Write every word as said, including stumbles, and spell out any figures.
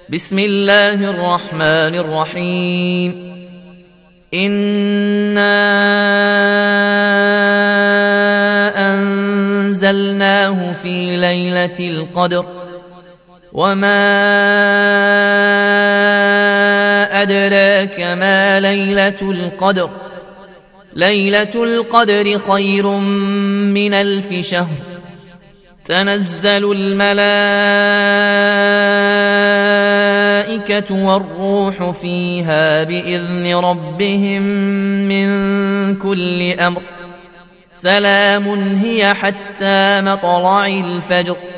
بسم الله الرحمن الرحيم إنا أنزلناه في ليلة القدر وما أدراك ما ليلة القدر ليلة القدر خير من ألف شهر تنزل الملائكة والروح فيها بإذن ربهم من كل أمر سلام هي حتى مطلع الفجر